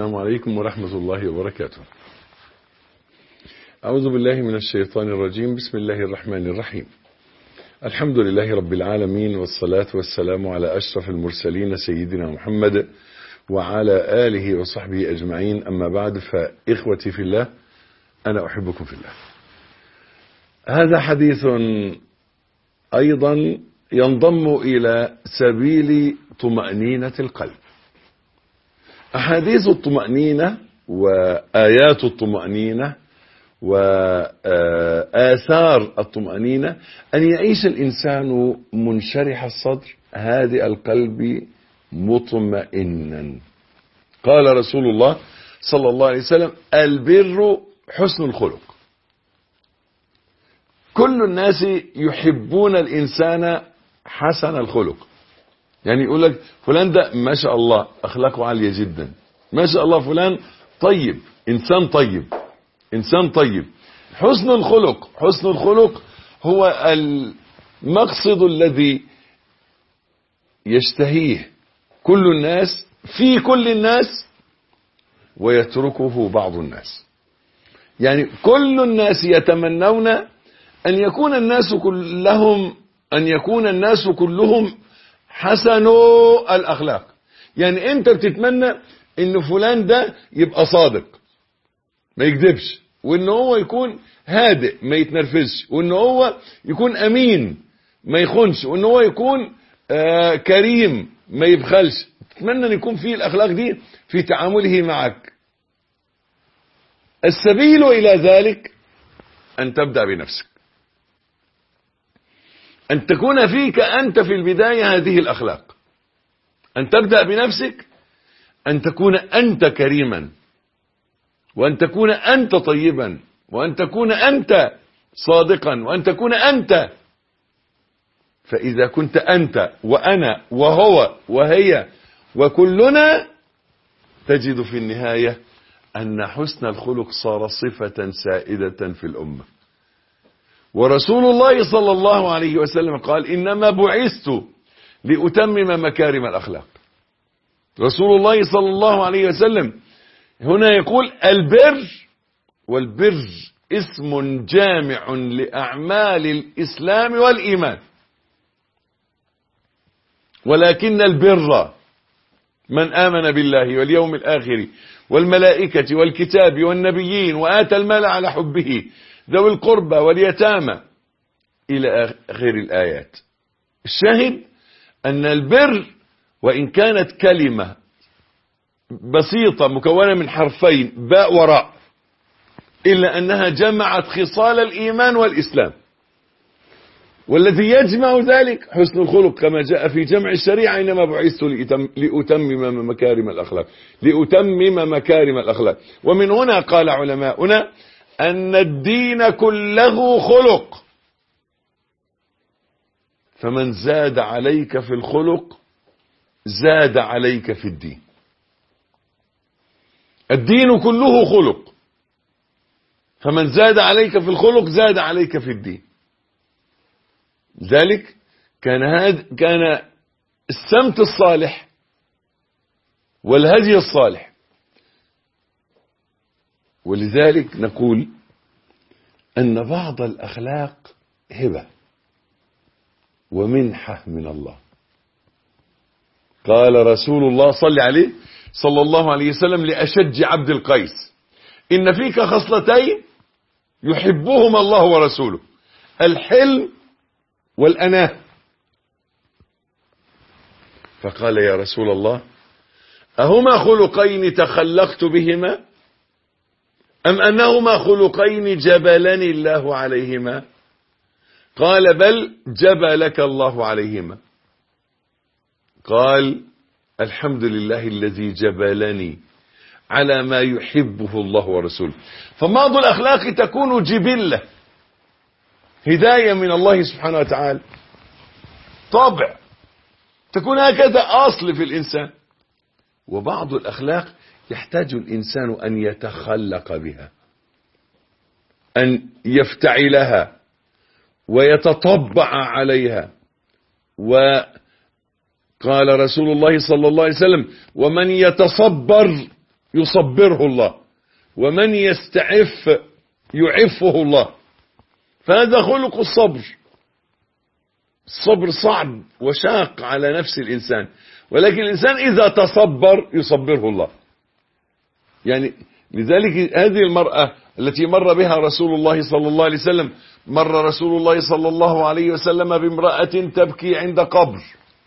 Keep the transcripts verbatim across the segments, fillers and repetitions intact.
السلام عليكم ورحمة الله وبركاته. أعوذ بالله من الشيطان الرجيم. بسم الله الرحمن الرحيم. الحمد لله رب العالمين، والصلاة والسلام على أشرف المرسلين سيدنا محمد وعلى آله وصحبه أجمعين. أما بعد، فإخوتي في الله، أنا أحبكم في الله. هذا حديث أيضا ينضم إلى سبيل طمأنينة القلب. أحاديث الطمأنينة وآيات الطمأنينة وآثار الطمأنينة أن يعيش الإنسان منشرح الصدر هادئ القلب مطمئنا. قال رسول الله صلى الله عليه وسلم: البر حسن الخلق. كل الناس يحبون الإنسان حسن الخلق، يعني يقول لك فلان ده ما شاء الله أخلاقه عالية جدا، ما شاء الله فلان طيب، إنسان طيب، إنسان طيب. حسن الخلق، حسن الخلق هو المقصد الذي يشتهيه كل الناس في كل الناس ويتركه بعض الناس. يعني كل الناس يتمنون أن يكون الناس كلهم أن يكون الناس كلهم حسنوا الأخلاق. يعني أنت بتتمنى إن فلان ده يبقى صادق ما يكذبش، وإن هو يكون هادئ ما يتنرفزش، وإن هو يكون أمين ما يخونش، وإن هو يكون آه كريم ما يبخلش. تتمنى أن يكون فيه الأخلاق دي في تعامله معك. السبيل إلى ذلك أن تبدأ بنفسك، أن تكون فيك أنت في البداية هذه الأخلاق، أن تبدأ بنفسك، أن تكون أنت كريما، وأن تكون أنت طيبا، وأن تكون أنت صادقا، وأن تكون أنت. فإذا كنت أنت وأنا وهو وهي وكلنا، تجد في النهاية أن حسن الخلق صار صفة سائدة في الأمة. ورسول الله صلى الله عليه وسلم قال: إنما بعثت لأتمم مكارم الأخلاق. رسول الله صلى الله عليه وسلم هنا يقول البر، والبر اسم جامع لأعمال الإسلام والإيمان. ولكن البر من آمن بالله واليوم الآخر والملائكة والكتاب والنبيين وآتى المال على حبه ذوي القربى واليتامى إلى آخر الآيات. الشاهد أن البر وإن كانت كلمة بسيطة مكونة من حرفين باء وراء، إلا أنها جمعت خصال الإيمان والإسلام. والذي يجمع ذلك حسن الخلق، كما جاء في جمع الشريعة: إنما بعثت لأتمم مكارم الأخلاق، لأتمم مكارم الأخلاق. ومن هنا قال علماؤنا أن الدين كله خلق، فمن زاد عليك في الخلق زاد عليك في الدين. الدين كله خلق، فمن زاد عليك في الخلق زاد عليك في الدين. ذلك كان هذا كان السمت الصالح والهدي الصالح. ولذلك نقول أن بعض الأخلاق هبة ومنحة من الله. قال رسول الله صلى عليه صلى الله عليه وسلم لأشج عبد القيس: إن فيك خصلتين يحبهما الله ورسوله، الحلم والأناة. فقال: يا رسول الله، أهما خلقين تخلقت بهما أم أنهما خلقين جبلني الله عليهما؟ قال: بل جبلك الله عليهما. قال: الحمد لله الذي جبلني على ما يحبه الله ورسوله. فبعض الأخلاق تكون جبلة، هداية من الله سبحانه وتعالى، طبع، تكون هكذا أصل في الإنسان. وبعض الأخلاق يحتاج الإنسان أن يتخلق بها، أن يفتعلها ويتطبع عليها. وقال رسول الله صلى الله عليه وسلم: ومن يتصبر يصبره الله، ومن يستعف يعفه الله. فهذا خلق الصبر. الصبر صعب وشاق على نفس الإنسان، ولكن الإنسان إذا تصبر يصبره الله. يعني لذلك هذه المرأة التي مر بها رسول الله صلى الله عليه وسلم، مر رسول الله صلى الله عليه وسلم بامرأة تبكي عند قبر،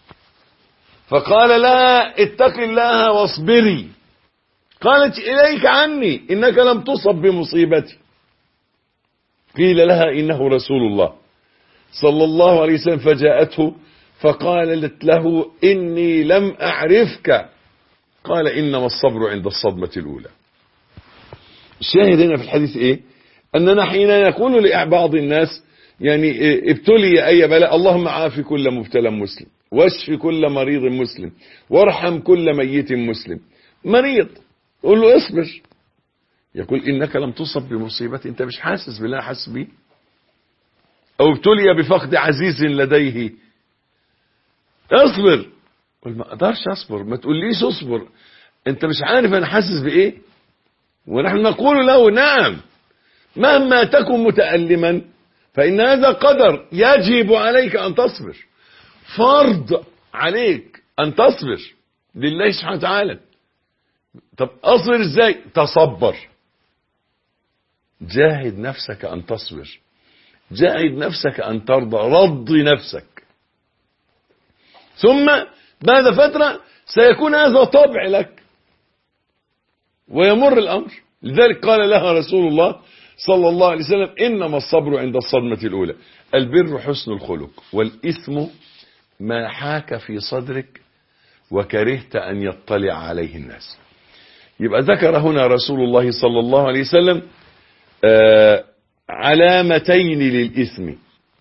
فقال لها اتق الله واصبري. قالت إليك عني إنك لم تصب بمصيبتي. قيل لها إنه رسول الله صلى الله عليه وسلم، فجاءته فقالت له إني لم أعرفك. قال إنما الصبر عند الصدمة الأولى. الشاهد هنا في الحديث إيه؟ أننا حين نقول لبعض الناس يعني ابتلي أي بلاء، اللهم عافي كل مبتلى مسلم، واشف كل مريض مسلم، وارحم كل ميت مسلم. مريض قول له اصبر، يقول إنك لم تصب بمصيبة، أنت مش حاسس بالله حاسس بيه. أو ابتلي بفقد عزيز لديه، اصبر. قل ما أقدرش أصبر، ما تقوليش اصبر، أنت مش عارف أنا حاسس بإيه. ونحن نقول له نعم، مهما تكن متألما فإن هذا قدر، يجب عليك أن تصبر، فرض عليك أن تصبر لله سبحانه وتعالى. طب أصبر إزاي؟ تصبر، جاهد نفسك أن تصبر، جاهد نفسك أن ترضى، رضي نفسك. ثم بعد فترة سيكون هذا طبع لك ويمر الأمر. لذلك قال لها رسول الله صلى الله عليه وسلم إنما الصبر عند الصدمة الأولى. البر حسن الخلق، والإثم ما حاك في صدرك وكرهت أن يطلع عليه الناس. يبقى ذكر هنا رسول الله صلى الله عليه وسلم آه علامتين للإثم.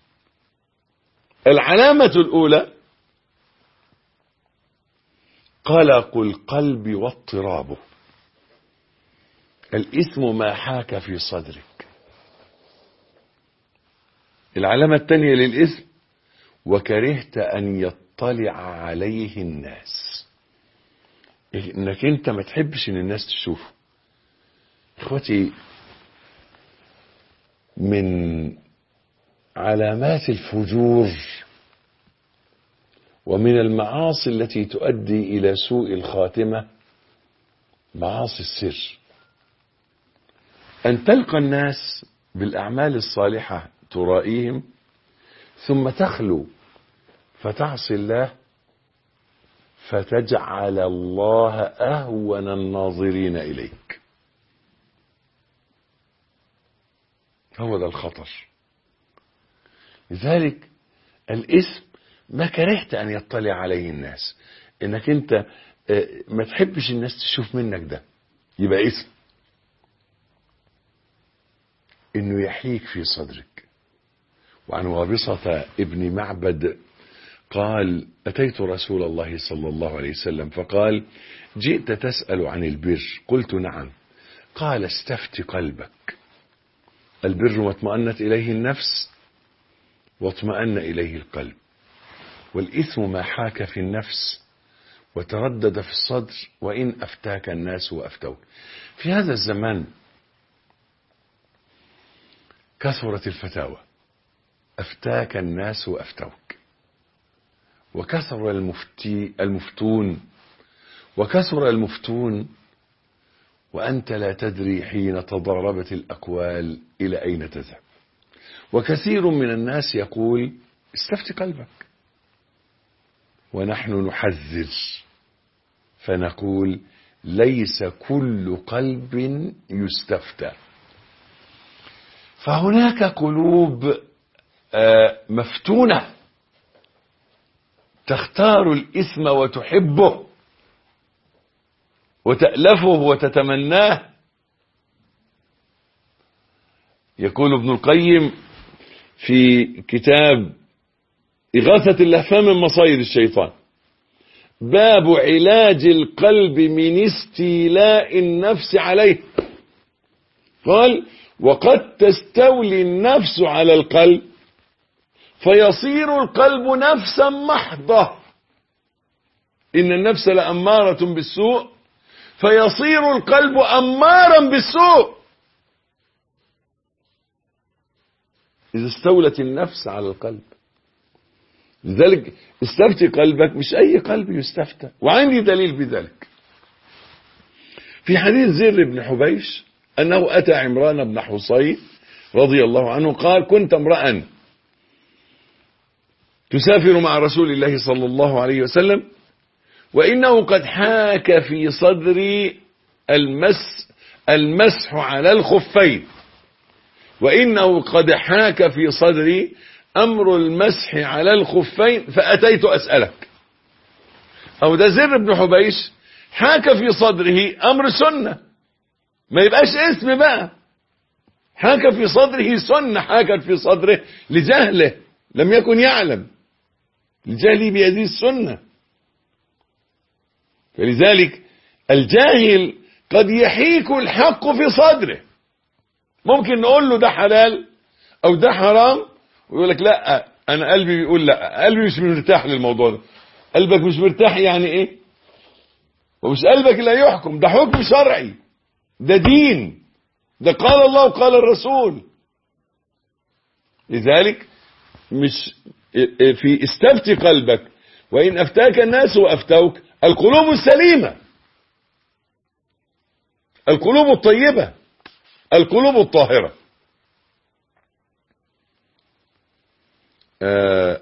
العلامة الأولى قلق القلب واضطرابه. الإثم ما حاك في صدرك. العلامة الثانية للإثم وكرهت أن يطلع عليه الناس، إنك أنت ما تحبش إن الناس تشوفه. إخوتي، من علامات الفجور ومن المعاصي التي تؤدي إلى سوء الخاتمة معاصي السر. أن تلقى الناس بالأعمال الصالحة ترائيهم، ثم تخلو فتعصي الله فتجعل الله أهون الناظرين إليك. هو ده الخطر. لذلك الإثم ما كرهت أن يطلع عليه الناس، إنك أنت ما تحبش الناس تشوف منك، ده يبقى إثم. إنه يحيك في صدرك. وعن وابصة ابن معبد قال أتيت رسول الله صلى الله عليه وسلم فقال جئت تسأل عن البر؟ قلت نعم. قال استفت قلبك، البر ما اطمأنت إليه النفس واطمأن إليه القلب، والإثم ما حاك في النفس وتردد في الصدر وإن أفتاك الناس وأفتوك. في هذا الزمان كثرت الفتاوى، أفتاك الناس وأفتوك، وكثر المفتي المفتون وكثر المفتون وأنت لا تدري حين تضاربت الأقوال إلى أين تذهب. وكثير من الناس يقول استفت قلبك، ونحن نحذر فنقول ليس كل قلب يستفتى. فهناك قلوب مفتونة تختار الإثم وتحبه وتألفه وتتمناه. يقول ابن القيم في كتاب إغاثة اللهفان من مصايد الشيطان باب علاج القلب من استيلاء النفس عليه، قال وقد تستولي النفس على القلب فيصير القلب نفسا محضة، إن النفس لأمارة بالسوء فيصير القلب أمارا بالسوء إذا استولت النفس على القلب. لذلك استفتي قلبك، مش أي قلب يستفتى، وعندي دليل بذلك. في حديث زر بن حبيش أنه أتى عمران بن حصين رضي الله عنه قال: كنت امرأ تسافر مع رسول الله صلى الله عليه وسلم، وإنه قد حاك في صدري المس المسح على الخفين، وإنه قد حاك في صدري أمر المسح على الخفين فأتيت أسألك. أو ده زر بن حبيش حاك في صدره أمر سنة، ما يبقاش اسم بقى. حاك في صدره سنة، حاكت في صدره لجهله، لم يكن يعلم، لجهله بهذه السنة. فلذلك الجاهل قد يحيك الحق في صدره، ممكن نقول له ده حلال أو ده حرام ويقول لك لا أنا قلبي بيقول لا، قلبي مش مرتاح للموضوع ده. قلبك مش مرتاح يعني إيه؟ ومش قلبك اللي هيحكم، ده حكم شرعي، ده دين، ده قال الله وقال الرسول. لذلك مش في استفتي قلبك، وإن أفتاك الناس وأفتوك، القلوب السليمة، القلوب الطيبة، القلوب الطاهرة. آه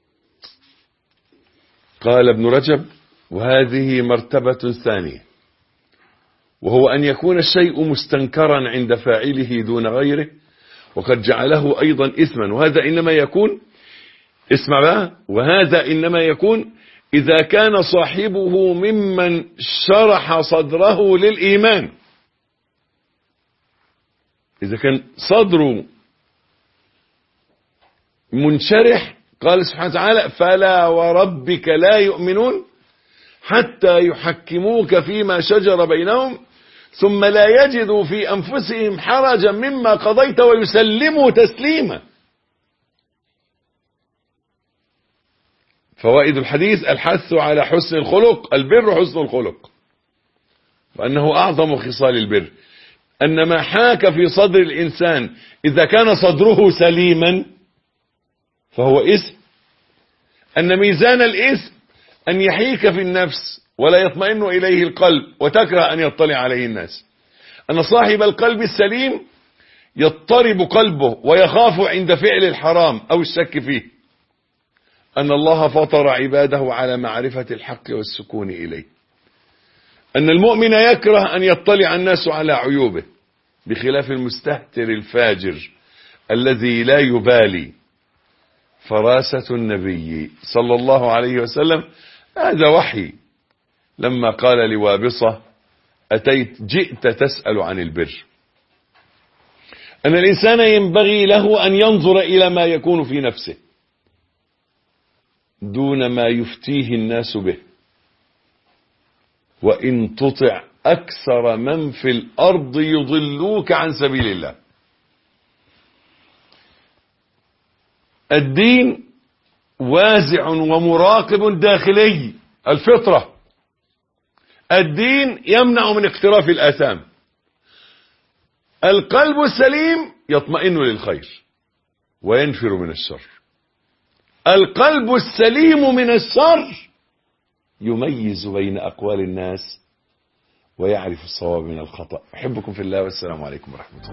قال ابن رجب: وهذه مرتبة ثانية، وهو أن يكون الشيء مستنكرا عند فاعله دون غيره، وقد جعله أيضا إثما. وهذا إنما يكون، اسمع بقى، وهذا إنما يكون إذا كان صاحبه ممن شرح صدره للإيمان. إذا كان صدره منشرح، قال سبحانه وتعالى: فلا وربك لا يؤمنون حتى يحكموك فيما شجر بينهم ثم لا يجدوا في أنفسهم حرجا مما قضيت ويسلموا تسليما. فوائد الحديث: الحث على حسن الخلق، البر حسن الخلق، وأنه أعظم خصال البر. أن ما حاك في صدر الإنسان إذا كان صدره سليما فهو إثم. أن ميزان الإثم أن يحيك في النفس ولا يطمئن إليه القلب وتكره أن يطلع عليه الناس. أن صاحب القلب السليم يضطرب قلبه ويخاف عند فعل الحرام أو الشك فيه. أن الله فطر عباده على معرفة الحق والسكون إليه. أن المؤمن يكره أن يطلع الناس على عيوبه، بخلاف المستهتر الفاجر الذي لا يبالي. فراسة النبي صلى الله عليه وسلم هذا وحي لما قال لوابصة: أتيت جئت تسأل عن البر. أن الإنسان ينبغي له أن ينظر إلى ما يكون في نفسه دون ما يفتيه الناس به. وإن تطع أكثر من في الأرض يضلوك عن سبيل الله. الدين وازع ومراقب داخلي، الفطرة. الدين يمنع من اقتراف الآثام. القلب السليم يطمئن للخير وينفر من الشر. القلب السليم من الشر يميز بين أقوال الناس ويعرف الصواب من الخطأ. أحبكم في الله، والسلام عليكم ورحمة الله.